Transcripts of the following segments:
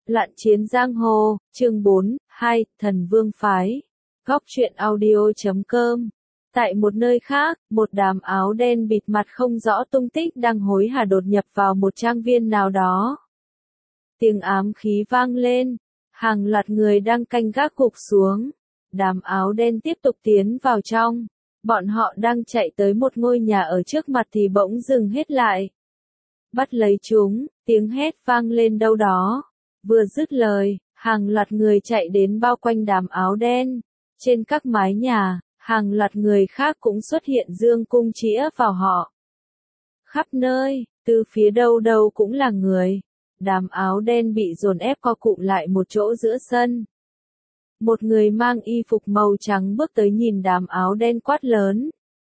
Loạn chiến giang hồ, chương 4, 2, Thần Vương Phái. Góc truyện audio.com. Tại một nơi khác, một đám áo đen bịt mặt không rõ tung tích đang hối hả đột nhập vào một trang viên nào đó. Tiếng ám khí vang lên, hàng loạt người đang canh gác gục xuống. Đám áo đen tiếp tục tiến vào trong. Bọn họ đang chạy tới một ngôi nhà ở trước mặt thì bỗng dừng hết lại. Bắt lấy chúng, tiếng hét vang lên đâu đó. Vừa dứt lời, hàng loạt người chạy đến bao quanh đám áo đen. Trên các mái nhà, hàng loạt người khác cũng xuất hiện dương cung chĩa vào họ. Khắp nơi, từ phía đâu đâu cũng là người. Đám áo đen bị dồn ép co cụm lại một chỗ giữa sân. Một người mang y phục màu trắng bước tới nhìn đám áo đen quát lớn.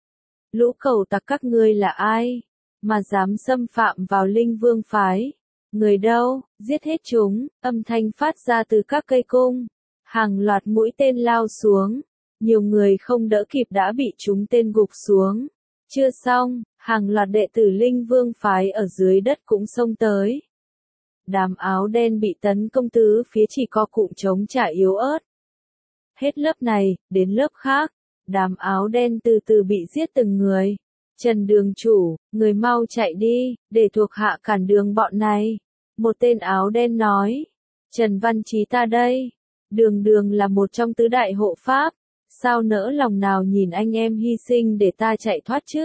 Lũ cẩu tặc các ngươi là ai, mà dám xâm phạm vào Linh Vương Phái? Người đâu, giết hết chúng, âm thanh phát ra từ các cây cung. Hàng loạt mũi tên lao xuống. Nhiều người không đỡ kịp đã bị chúng tên gục xuống. Chưa xong, hàng loạt đệ tử Linh Vương Phái ở dưới đất cũng xông tới. Đám áo đen bị tấn công tứ phía chỉ co cụm chống trả yếu ớt. Hết lớp này, đến lớp khác. Đám áo đen từ từ bị giết từng người. Trần đường chủ, người mau chạy đi, để thuộc hạ cản đường bọn này. Một tên áo đen nói. Trần Văn Chí ta đây. Đường đường là một trong tứ đại hộ pháp. Sao nỡ lòng nào nhìn anh em hy sinh để ta chạy thoát chứ?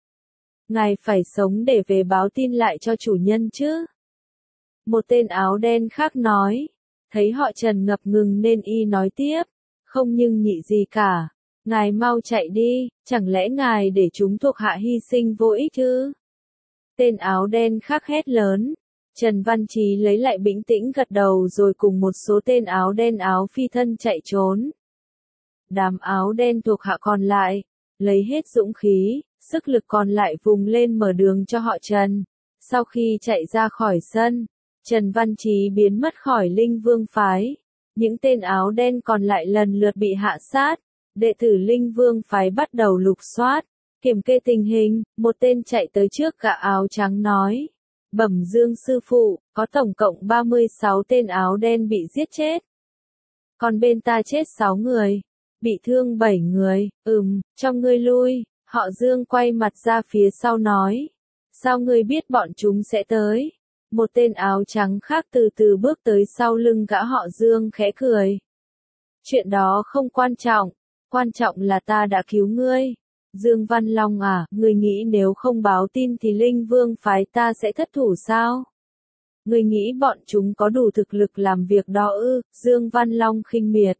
Ngài phải sống để về báo tin lại cho chủ nhân chứ? Một tên áo đen khác nói. Thấy họ Trần ngập ngừng nên y nói tiếp. Không nhưng nhị gì cả. Ngài mau chạy đi, chẳng lẽ ngài để chúng thuộc hạ hy sinh vô ích chứ? Tên áo đen khác hét lớn. Trần Văn Chí lấy lại bình tĩnh gật đầu rồi cùng một số tên áo đen áo phi thân chạy trốn. Đám áo đen thuộc hạ còn lại, lấy hết dũng khí, sức lực còn lại vùng lên mở đường cho họ Trần. Sau khi chạy ra khỏi sân, Trần Văn Chí biến mất khỏi Linh Vương Phái. Những tên áo đen còn lại lần lượt bị hạ sát. Đệ tử Linh Vương Phái bắt đầu lục soát, kiểm kê tình hình. Một tên chạy tới trước gã áo trắng nói. Bẩm Dương sư phụ, có tổng cộng 36 tên áo đen bị giết chết. Còn bên ta chết 6 người, bị thương 7 người, cho ngươi lui. Họ Dương quay mặt ra phía sau nói. Sao ngươi biết bọn chúng sẽ tới? Một tên áo trắng khác từ từ bước tới sau lưng gã họ Dương khẽ cười. Chuyện đó không quan trọng, quan trọng là ta đã cứu ngươi. Dương Văn Long à, ngươi nghĩ nếu không báo tin thì Linh Vương Phái ta sẽ thất thủ sao? Ngươi nghĩ bọn chúng có đủ thực lực làm việc đó ư? Dương Văn Long khinh miệt.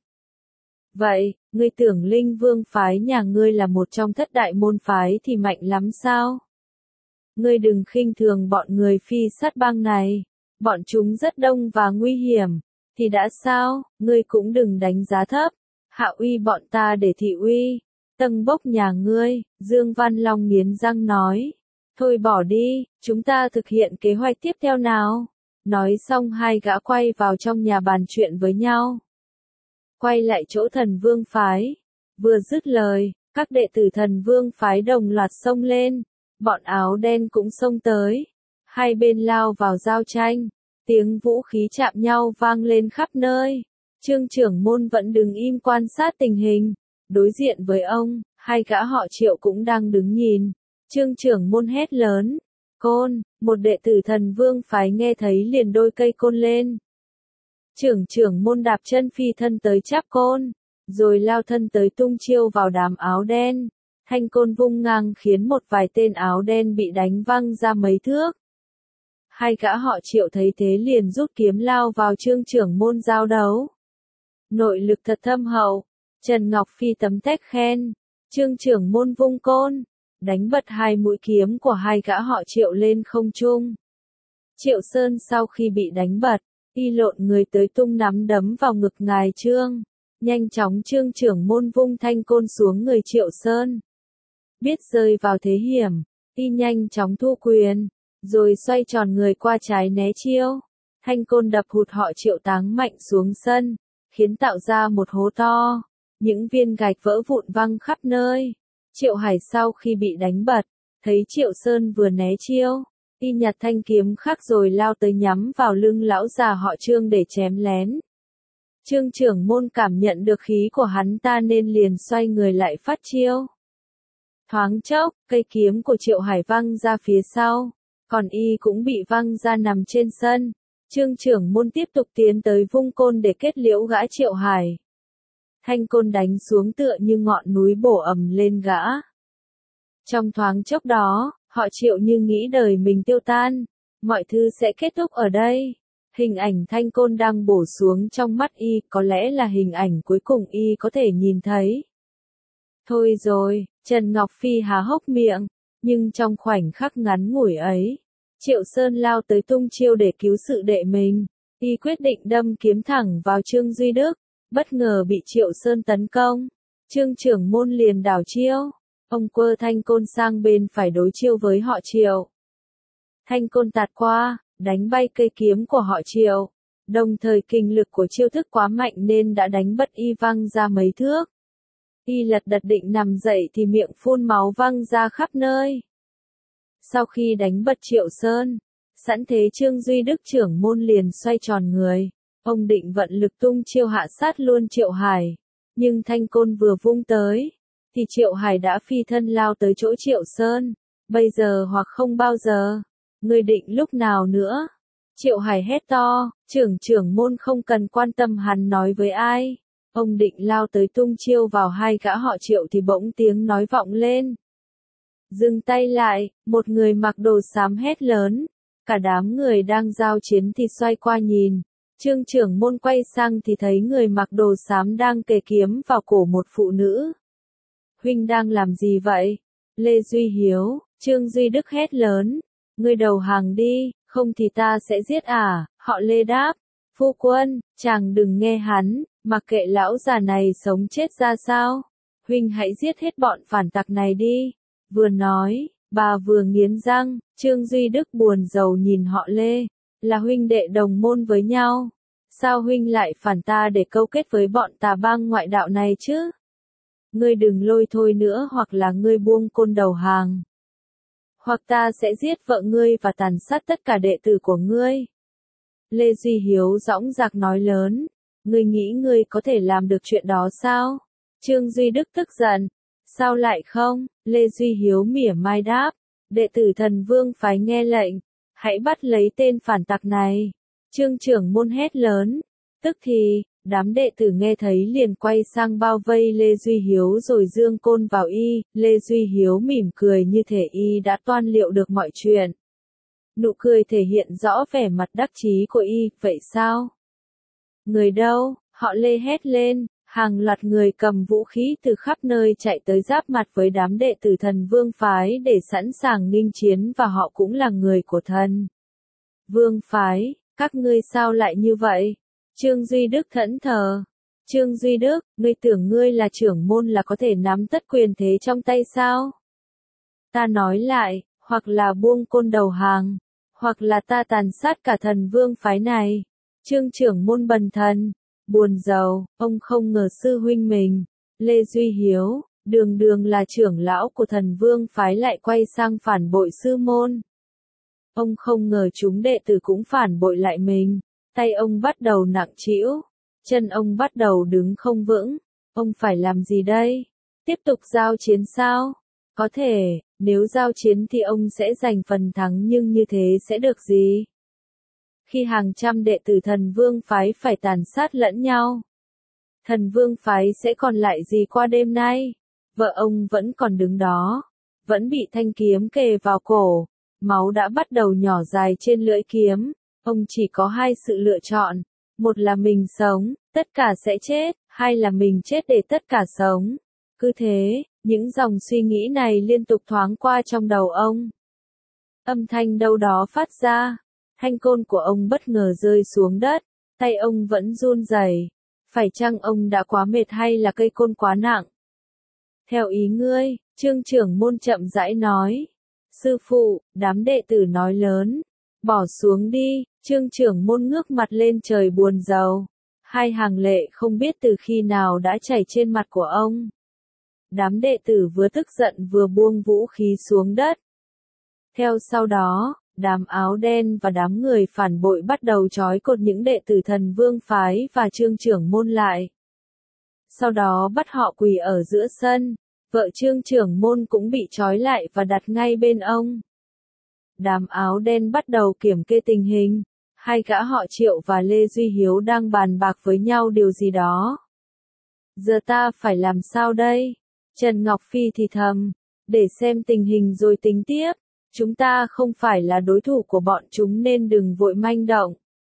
Vậy, ngươi tưởng Linh Vương Phái nhà ngươi là một trong thất đại môn phái thì mạnh lắm sao? Ngươi đừng khinh thường bọn người phi sát bang này. Bọn chúng rất đông và nguy hiểm. Thì đã sao, ngươi cũng đừng đánh giá thấp. Hạ uy bọn ta để thị uy. Tâng bốc nhà ngươi, Dương Văn Long nghiến răng nói. Thôi bỏ đi, chúng ta thực hiện kế hoạch tiếp theo nào. Nói xong hai gã quay vào trong nhà bàn chuyện với nhau. Quay lại chỗ Thần Vương Phái. Vừa dứt lời, các đệ tử Thần Vương Phái đồng loạt xông lên. Bọn áo đen cũng xông tới. Hai bên lao vào giao tranh. Tiếng vũ khí chạm nhau vang lên khắp nơi. Trương trưởng môn vẫn đứng im quan sát tình hình. Đối diện với ông, hai gã họ Triệu cũng đang đứng nhìn. Trương trưởng môn hét lớn. Côn, một đệ tử Thần Vương Phái nghe thấy liền đôi cây côn lên. Trưởng môn đạp chân phi thân tới chắp côn. Rồi lao thân tới tung chiêu vào đám áo đen. Thanh côn vung ngang khiến một vài tên áo đen bị đánh văng ra mấy thước. Hai gã họ Triệu thấy thế liền rút kiếm lao vào Trương trưởng môn giao đấu. Nội lực thật thâm hậu. Trần Ngọc Phi tấm tách khen. Trương trưởng môn vung côn. Đánh bật hai mũi kiếm của hai gã họ Triệu lên không trung. Triệu Sơn sau khi bị đánh bật, y lộn người tới tung nắm đấm vào ngực ngài Trương. Nhanh chóng Trương trưởng môn vung thanh côn xuống người Triệu Sơn. Biết rơi vào thế hiểm, y nhanh chóng thu quyền, rồi xoay tròn người qua trái né chiêu. Thanh côn đập hụt họ Triệu táng mạnh xuống sân, khiến tạo ra một hố to. Những viên gạch vỡ vụn văng khắp nơi. Triệu Hải sau khi bị đánh bật, thấy Triệu Sơn vừa né chiêu, Y nhặt thanh kiếm khác rồi lao tới nhắm vào lưng lão già họ Trương để chém lén. Trương trưởng môn cảm nhận được khí của hắn ta nên liền xoay người lại phát chiêu. Thoáng chốc, cây kiếm của Triệu Hải văng ra phía sau, còn y cũng bị văng ra nằm trên sân. Trương trưởng môn tiếp tục tiến tới vung côn để kết liễu gã Triệu Hải. Thanh côn đánh xuống tựa như ngọn núi bổ ầm lên gã. Trong thoáng chốc đó, họ Triệu như nghĩ đời mình tiêu tan, mọi thứ sẽ kết thúc ở đây. Hình ảnh thanh côn đang bổ xuống trong mắt y có lẽ là hình ảnh cuối cùng y có thể nhìn thấy. Thôi rồi, Trần Ngọc Phi há hốc miệng, nhưng trong khoảnh khắc ngắn ngủi ấy, Triệu Sơn lao tới tung chiêu để cứu sự đệ mình. Y quyết định đâm kiếm thẳng vào Trương Duy Đức, bất ngờ bị Triệu Sơn tấn công. Trương trưởng môn liền đảo chiêu, ông quơ thanh côn sang bên phải đối chiêu với họ Triệu. Thanh côn tạt qua, đánh bay cây kiếm của họ Triệu, đồng thời kinh lực của chiêu thức quá mạnh nên đã đánh bất y văng ra mấy thước. Y lật đật định nằm dậy thì miệng phun máu văng ra khắp nơi. Sau khi đánh bật Triệu Sơn, sẵn thế Trương Duy Đức trưởng môn liền xoay tròn người, ông định vận lực tung chiêu hạ sát luôn Triệu Hải, nhưng thanh côn vừa vung tới, thì Triệu Hải đã phi thân lao tới chỗ Triệu Sơn, bây giờ hoặc không bao giờ, ngươi định lúc nào nữa? Triệu Hải hét to, trưởng môn không cần quan tâm hắn nói với ai. Ông định lao tới tung chiêu vào hai gã họ Triệu thì bỗng tiếng nói vọng lên. Dừng tay lại, một người mặc đồ xám hét lớn. Cả đám người đang giao chiến thì xoay qua nhìn. Trương trưởng môn quay sang thì thấy người mặc đồ xám đang kề kiếm vào cổ một phụ nữ. Huynh đang làm gì vậy? Lê Duy Hiếu, Trương Duy Đức hét lớn. Ngươi đầu hàng đi, không thì ta sẽ giết à, họ Lê đáp. Phu quân, chàng đừng nghe hắn, mặc kệ lão già này sống chết ra sao. Huynh hãy giết hết bọn phản tặc này đi. Vừa nói, bà vừa nghiến răng, Trương Duy Đức buồn rầu nhìn họ Lê, là huynh đệ đồng môn với nhau. Sao huynh lại phản ta để câu kết với bọn tà bang ngoại đạo này chứ? Ngươi đừng lôi thôi nữa hoặc là ngươi buông côn đầu hàng. Hoặc ta sẽ giết vợ ngươi và tàn sát tất cả đệ tử của ngươi. Lê Duy Hiếu dõng dạc nói lớn, ngươi nghĩ ngươi có thể làm được chuyện đó sao? Trương Duy Đức tức giận, sao lại không? Lê Duy Hiếu mỉa mai đáp, đệ tử Thần Vương phái nghe lệnh, hãy bắt lấy tên phản tặc này. Trương trưởng môn hét lớn, tức thì, đám đệ tử nghe thấy liền quay sang bao vây Lê Duy Hiếu rồi giương côn vào y. Lê Duy Hiếu mỉm cười như thể y đã toan liệu được mọi chuyện. Nụ cười thể hiện rõ vẻ mặt đắc chí của y, vậy sao? Người đâu? Họ Lê hét lên, hàng loạt người cầm vũ khí từ khắp nơi chạy tới giáp mặt với đám đệ tử Thần Vương phái để sẵn sàng nghênh chiến và họ cũng là người của Thần Vương phái, các ngươi sao lại như vậy? Trương Duy Đức thẫn thờ. Trương Duy Đức, ngươi tưởng ngươi là trưởng môn là có thể nắm tất quyền thế trong tay sao? Ta nói lại, hoặc là buông côn đầu hàng, hoặc là ta tàn sát cả Thần Vương phái này. Trương trưởng môn bần thần, buồn rầu, ông không ngờ sư huynh mình, Lê Duy Hiếu, đường đường là trưởng lão của Thần Vương phái lại quay sang phản bội sư môn. Ông không ngờ chúng đệ tử cũng phản bội lại mình, tay ông bắt đầu nặng trĩu, chân ông bắt đầu đứng không vững, ông phải làm gì đây? Tiếp tục giao chiến sao? Có thể, nếu giao chiến thì ông sẽ giành phần thắng nhưng như thế sẽ được gì? Khi hàng trăm đệ tử Thần Vương phái phải tàn sát lẫn nhau, Thần Vương phái sẽ còn lại gì qua đêm nay? Vợ ông vẫn còn đứng đó, vẫn bị thanh kiếm kề vào cổ, máu đã bắt đầu nhỏ dài trên lưỡi kiếm. Ông chỉ có hai sự lựa chọn, một là mình sống, tất cả sẽ chết, hai là mình chết để tất cả sống. Cứ thế, những dòng suy nghĩ này liên tục thoáng qua trong đầu ông. Âm thanh đâu đó phát ra, thanh côn của ông bất ngờ rơi xuống đất, tay ông vẫn run rẩy. Phải chăng ông đã quá mệt hay là cây côn quá nặng? Theo ý ngươi, Trương trưởng môn chậm rãi nói. Sư phụ, đám đệ tử nói lớn. Bỏ xuống đi, Trương trưởng môn ngước mặt lên trời buồn rầu. Hai hàng lệ không biết từ khi nào đã chảy trên mặt của ông. Đám đệ tử vừa tức giận vừa buông vũ khí xuống đất. Theo sau đó, đám áo đen và đám người phản bội bắt đầu trói cột những đệ tử Thần Vương phái và Trương trưởng môn lại. Sau đó bắt họ quỳ ở giữa sân, vợ Trương trưởng môn cũng bị trói lại và đặt ngay bên ông. Đám áo đen bắt đầu kiểm kê tình hình, hai gã họ Triệu và Lê Duy Hiếu đang bàn bạc với nhau điều gì đó. Giờ ta phải làm sao đây? Trần Ngọc Phi thì thầm, để xem tình hình rồi tính tiếp, chúng ta không phải là đối thủ của bọn chúng nên đừng vội manh động.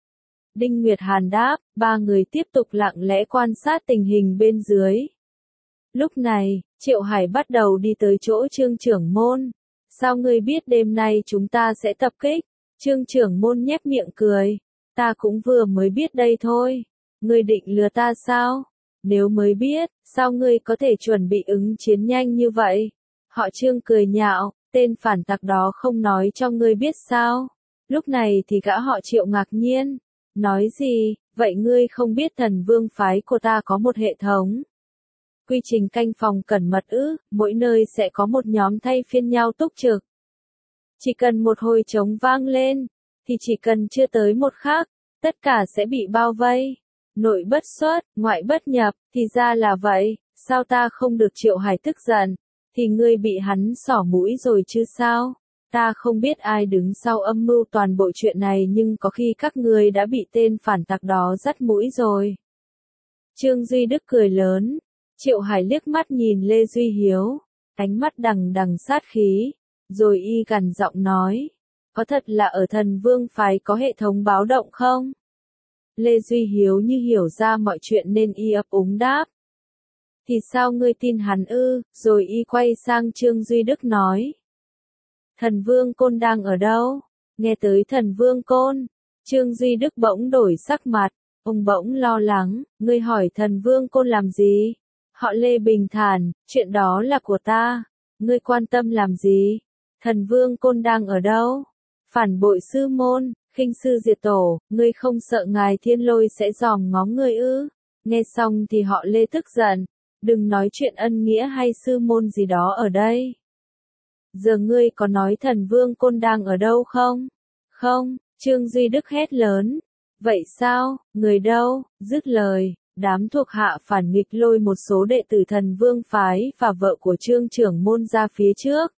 Đinh Nguyệt Hàn đáp, ba người tiếp tục lặng lẽ quan sát tình hình bên dưới. Lúc này, Triệu Hải bắt đầu đi tới chỗ Trương trưởng môn. Sao ngươi biết đêm nay chúng ta sẽ tập kích? Trương trưởng môn nhếch miệng cười. Ta cũng vừa mới biết đây thôi. Ngươi định lừa ta sao? Nếu mới biết, sao ngươi có thể chuẩn bị ứng chiến nhanh như vậy? Họ Trương cười nhạo, tên phản tặc đó không nói cho ngươi biết sao? Lúc này thì gã họ Triệu ngạc nhiên. Nói gì, vậy ngươi không biết Thần Vương phái của ta có một hệ thống quy trình canh phòng cẩn mật ư, mỗi nơi sẽ có một nhóm thay phiên nhau túc trực. Chỉ cần một hồi trống vang lên, thì chỉ cần chưa tới một khắc, tất cả sẽ bị bao vây. Nội bất xuất, ngoại bất nhập, thì ra là vậy, sao ta không được Triệu Hải tức giận, thì ngươi bị hắn xỏ mũi rồi chứ sao? Ta không biết ai đứng sau âm mưu toàn bộ chuyện này nhưng có khi các ngươi đã bị tên phản tặc đó dắt mũi rồi. Trương Duy Đức cười lớn. Triệu Hải liếc mắt nhìn Lê Duy Hiếu, ánh mắt đằng đằng sát khí, rồi y gằn giọng nói, có thật là ở Thần Vương phái có hệ thống báo động không? Lê Duy Hiếu như hiểu ra mọi chuyện nên y ấp úng đáp. Thì sao ngươi tin hắn ư? Rồi y quay sang Trương Duy Đức nói. Thần Vương Côn đang ở đâu? Nghe tới Thần Vương Côn, Trương Duy Đức bỗng đổi sắc mặt, ông bỗng lo lắng, ngươi hỏi Thần Vương Côn làm gì? Họ Lê bình thản, chuyện đó là của ta, ngươi quan tâm làm gì? Thần Vương Côn đang ở đâu? Phản bội sư môn, khinh sư diệt tổ, ngươi không sợ ngài Thiên Lôi sẽ dòm ngó ngươi ư? Nghe xong thì họ Lê tức giận, đừng nói chuyện ân nghĩa hay sư môn gì đó ở đây. Giờ ngươi có nói Thần Vương Côn đang ở đâu không? Không, Trương Duy Đức hét lớn. Vậy sao, người đâu? Dứt lời, đám thuộc hạ phản nghịch lôi một số đệ tử Thần Vương phái và vợ của Trương trưởng môn ra phía trước.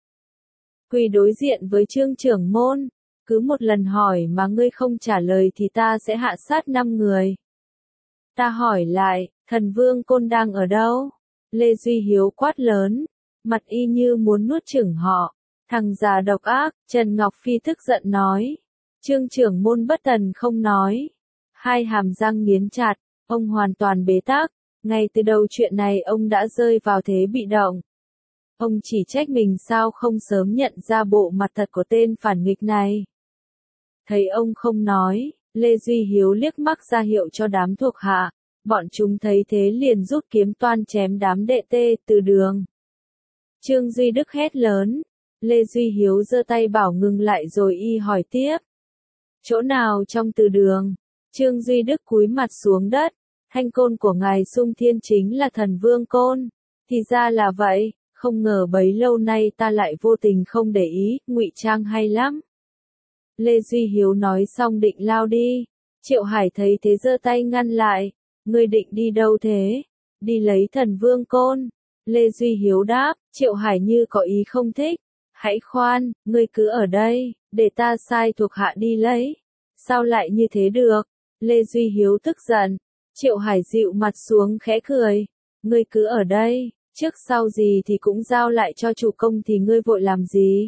Quỳ đối diện với Trương trưởng môn, cứ một lần hỏi mà ngươi không trả lời thì ta sẽ hạ sát 5 người. Ta hỏi lại, Thần Vương Côn đang ở đâu? Lê Duy Hiếu quát lớn, mặt y như muốn nuốt chửng họ. Thằng già độc ác, Trần Ngọc Phi tức giận nói. Trương trưởng môn bất thần không nói. Hai hàm răng nghiến chặt, ông hoàn toàn bế tắc. Ngay từ đầu chuyện này ông đã rơi vào thế bị động. Ông chỉ trách mình sao không sớm nhận ra bộ mặt thật của tên phản nghịch này. Thấy ông không nói, Lê Duy Hiếu liếc mắt ra hiệu cho đám thuộc hạ. Bọn chúng thấy thế liền rút kiếm toan chém đám đệ tê từ đường. Trương Duy Đức hét lớn. Lê Duy Hiếu giơ tay bảo ngừng lại rồi y hỏi tiếp. Chỗ nào trong từ đường? Trương Duy Đức cúi mặt xuống đất. Thanh côn của ngài Sung Thiên chính là Thần Vương Côn. Thì ra là vậy, không ngờ bấy lâu nay ta lại vô tình không để ý, ngụy trang hay lắm. Lê Duy Hiếu nói xong định lao đi. Triệu Hải thấy thế giơ tay ngăn lại. Ngươi định đi đâu thế? Đi lấy Thần Vương Côn. Lê Duy Hiếu đáp, Triệu Hải như có ý không thích. Hãy khoan, ngươi cứ ở đây, để ta sai thuộc hạ đi lấy. Sao lại như thế được? Lê Duy Hiếu tức giận. Triệu Hải dịu mặt xuống khẽ cười. Ngươi cứ ở đây, trước sau gì thì cũng giao lại cho chủ công thì ngươi vội làm gì?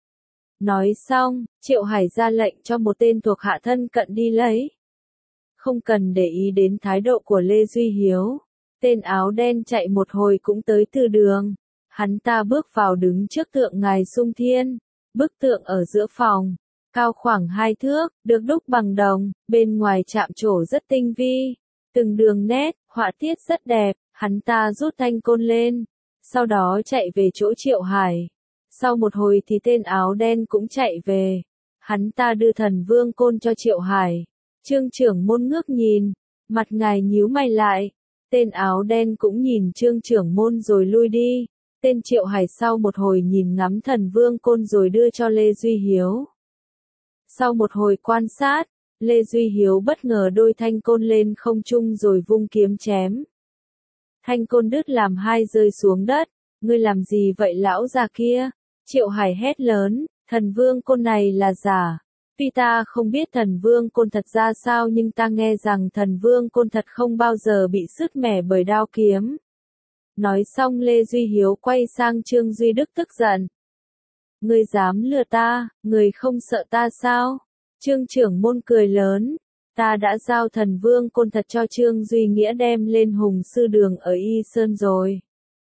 Nói xong, Triệu Hải ra lệnh cho một tên thuộc hạ thân cận đi lấy. Không cần để ý đến thái độ của Lê Duy Hiếu. Tên áo đen chạy một hồi cũng tới từ đường. Hắn ta bước vào đứng trước tượng ngài Sung Thiên. Bức tượng ở giữa phòng, cao khoảng 2 thước, được đúc bằng đồng, bên ngoài chạm trổ rất tinh vi. Từng đường nét, họa tiết rất đẹp, hắn ta rút thanh côn lên. Sau đó chạy về chỗ Triệu Hải. Sau một hồi thì tên áo đen cũng chạy về. Hắn ta đưa Thần Vương Côn cho Triệu Hải. Trương trưởng môn ngước nhìn, mặt ngài nhíu mày lại. Tên áo đen cũng nhìn Trương trưởng môn rồi lui đi. Tên Triệu Hải sau một hồi nhìn ngắm Thần Vương Côn rồi đưa cho Lê Duy Hiếu. Sau một hồi quan sát, Lê Duy Hiếu bất ngờ đôi thanh côn lên không trung rồi vung kiếm chém. Thanh côn đứt làm hai rơi xuống đất. Ngươi làm gì vậy lão già kia? Triệu Hải hét lớn, thần vương côn này là giả. Tuy ta không biết thần vương côn thật ra sao nhưng ta nghe rằng thần vương côn thật không bao giờ bị sứt mẻ bởi đao kiếm. Nói xong Lê Duy Hiếu quay sang Trương Duy Đức tức giận. Ngươi dám lừa ta, ngươi không sợ ta sao? Trương trưởng môn cười lớn. Ta đã giao thần vương côn thật cho Trương Duy Nghĩa đem lên Hùng Sư Đường ở Y Sơn rồi.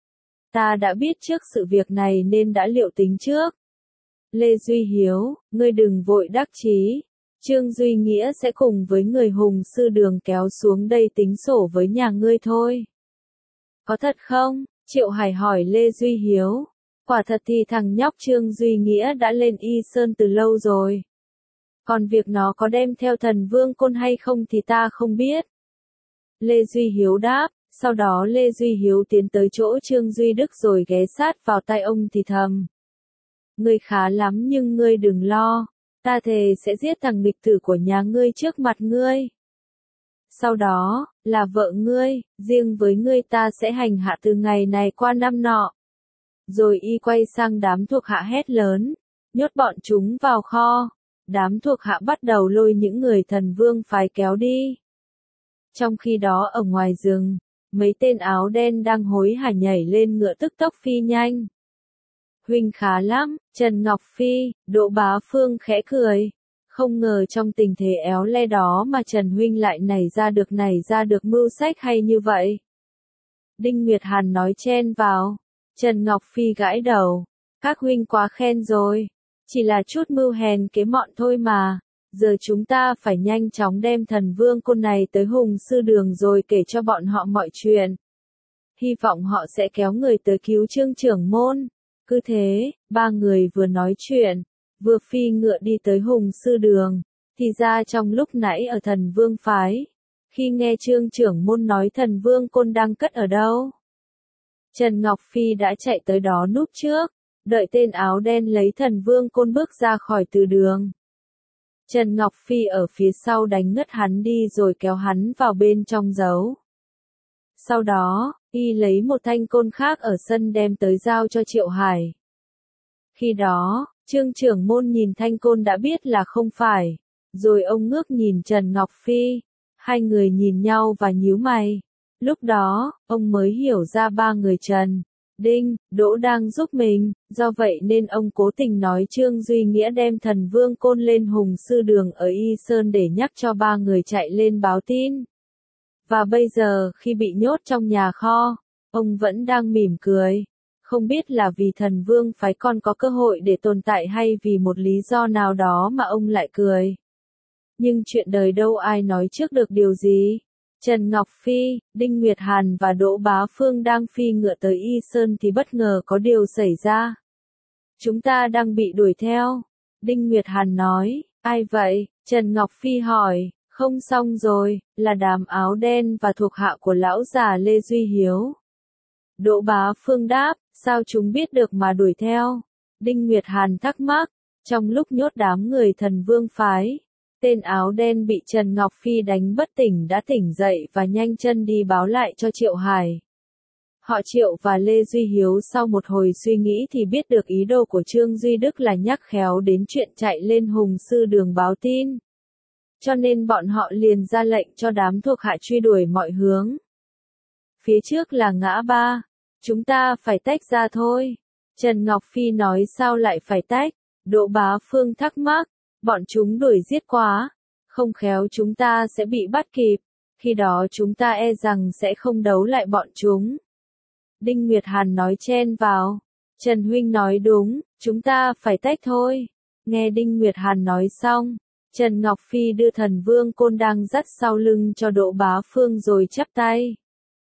Ta đã biết trước sự việc này nên đã liệu tính trước. Lê Duy Hiếu, ngươi đừng vội đắc chí. Trương Duy Nghĩa sẽ cùng với người Hùng Sư Đường kéo xuống đây tính sổ với nhà ngươi thôi. Có thật không? Triệu Hải hỏi Lê Duy Hiếu. Quả thật thì thằng nhóc Trương Duy Nghĩa đã lên Y Sơn từ lâu rồi. Còn việc nó có đem theo thần vương côn hay không thì ta không biết. Lê Duy Hiếu đáp, sau đó Lê Duy Hiếu tiến tới chỗ Trương Duy Đức rồi ghé sát vào tai ông thì thầm. Ngươi khá lắm nhưng ngươi đừng lo, ta thề sẽ giết thằng nghịch tử của nhà ngươi trước mặt ngươi. Sau đó, là vợ ngươi, riêng với ngươi ta sẽ hành hạ từ ngày này qua năm nọ. Rồi y quay sang đám thuộc hạ hét lớn, nhốt bọn chúng vào kho. Đám thuộc hạ bắt đầu lôi những người thần vương phái kéo đi. Trong khi đó ở ngoài rừng, mấy tên áo đen đang hối hả nhảy lên ngựa tức tốc phi nhanh. Huynh khá lắm, Trần Ngọc Phi, Đỗ Bá Phương khẽ cười. Không ngờ trong tình thế éo le đó mà Trần Huynh lại nảy ra được mưu sách hay như vậy. Đinh Nguyệt Hàn nói chen vào. Trần Ngọc Phi gãi đầu. Các huynh quá khen rồi. Chỉ là chút mưu hèn kế mọn thôi mà. Giờ chúng ta phải nhanh chóng đem thần vương côn này tới Hùng Sư Đường rồi kể cho bọn họ mọi chuyện. Hy vọng họ sẽ kéo người tới cứu Trương trưởng môn. Cứ thế, ba người vừa nói chuyện, vừa phi ngựa đi tới Hùng Sư Đường. Thì ra trong lúc nãy ở thần vương phái, khi nghe Trương trưởng môn nói thần vương côn đang cất ở đâu, Trần Ngọc Phi đã chạy tới đó núp trước, đợi tên áo đen lấy thần vương côn bước ra khỏi từ đường. Trần Ngọc Phi ở phía sau đánh ngất hắn đi rồi kéo hắn vào bên trong giấu. Sau đó, y lấy một thanh côn khác ở sân đem tới giao cho Triệu Hải. Khi đó, Trương trưởng môn nhìn thanh côn đã biết là không phải. Rồi ông ngước nhìn Trần Ngọc Phi. Hai người nhìn nhau và nhíu mày. Lúc đó, ông mới hiểu ra ba người Trần, Đinh, Đỗ đang giúp mình. Do vậy nên ông cố tình nói Trương Duy Nghĩa đem thần vương côn lên Hùng Sư Đường ở Y Sơn để nhắc cho ba người chạy lên báo tin. Và bây giờ, khi bị nhốt trong nhà kho, ông vẫn đang mỉm cười. Không biết là vì thần vương phái còn có cơ hội để tồn tại hay vì một lý do nào đó mà ông lại cười. Nhưng chuyện đời đâu ai nói trước được điều gì. Trần Ngọc Phi, Đinh Nguyệt Hàn và Đỗ Bá Phương đang phi ngựa tới Y Sơn thì bất ngờ có điều xảy ra. Chúng ta đang bị đuổi theo. Đinh Nguyệt Hàn nói, ai vậy? Trần Ngọc Phi hỏi, không xong rồi, là đám áo đen và thuộc hạ của lão già Lê Duy Hiếu. Đỗ Bá Phương đáp, sao chúng biết được mà đuổi theo? Đinh Nguyệt Hàn thắc mắc, trong lúc nhốt đám người thần vương phái, tên áo đen bị Trần Ngọc Phi đánh bất tỉnh đã tỉnh dậy và nhanh chân đi báo lại cho Triệu Hải. Họ Triệu và Lê Duy Hiếu sau một hồi suy nghĩ thì biết được ý đồ của Trương Duy Đức là nhắc khéo đến chuyện chạy lên Hùng Sư Đường báo tin. Cho nên bọn họ liền ra lệnh cho đám thuộc hạ truy đuổi mọi hướng. Phía trước là ngã ba. Chúng ta phải tách ra thôi. Trần Ngọc Phi nói sao lại phải tách? Đỗ Bá Phương thắc mắc. Bọn chúng đuổi giết quá. Không khéo chúng ta sẽ bị bắt kịp. Khi đó chúng ta e rằng sẽ không đấu lại bọn chúng. Đinh Nguyệt Hàn nói chen vào. Trần Huynh nói đúng, chúng ta phải tách thôi. Nghe Đinh Nguyệt Hàn nói xong, Trần Ngọc Phi đưa thần vương côn đang dắt sau lưng cho Đỗ Bá Phương rồi chắp tay.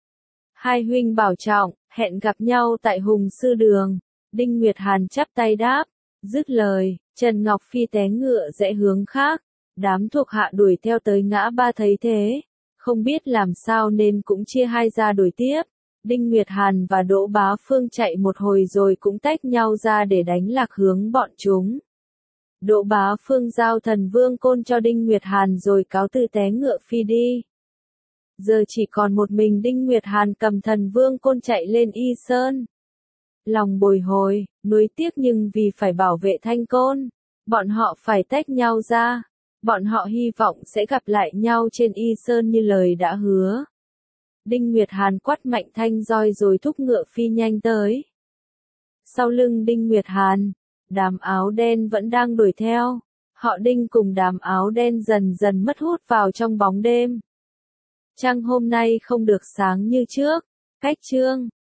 Hai huynh bảo trọng, hẹn gặp nhau tại Hùng Sư Đường. Đinh Nguyệt Hàn chắp tay đáp. Dứt lời, Trần Ngọc Phi té ngựa rẽ hướng khác. Đám thuộc hạ đuổi theo tới ngã ba thấy thế. Không biết làm sao nên cũng chia hai ra đuổi tiếp. Đinh Nguyệt Hàn và Đỗ Bá Phương chạy một hồi rồi cũng tách nhau ra để đánh lạc hướng bọn chúng. Đỗ Bá Phương giao Thần Vương Côn cho Đinh Nguyệt Hàn rồi cáo từ té ngựa phi đi. Giờ chỉ còn một mình Đinh Nguyệt Hàn cầm Thần Vương Côn chạy lên Y Sơn. Lòng bồi hồi, nuối tiếc nhưng vì phải bảo vệ Thanh Côn, bọn họ phải tách nhau ra. Bọn họ hy vọng sẽ gặp lại nhau trên Y Sơn như lời đã hứa. Đinh Nguyệt Hàn quát mạnh thanh roi rồi thúc ngựa phi nhanh tới. Sau lưng Đinh Nguyệt Hàn, đám áo đen vẫn đang đuổi theo. Họ Đinh cùng đám áo đen dần dần mất hút vào trong bóng đêm. Trăng hôm nay không được sáng như trước. Cách chương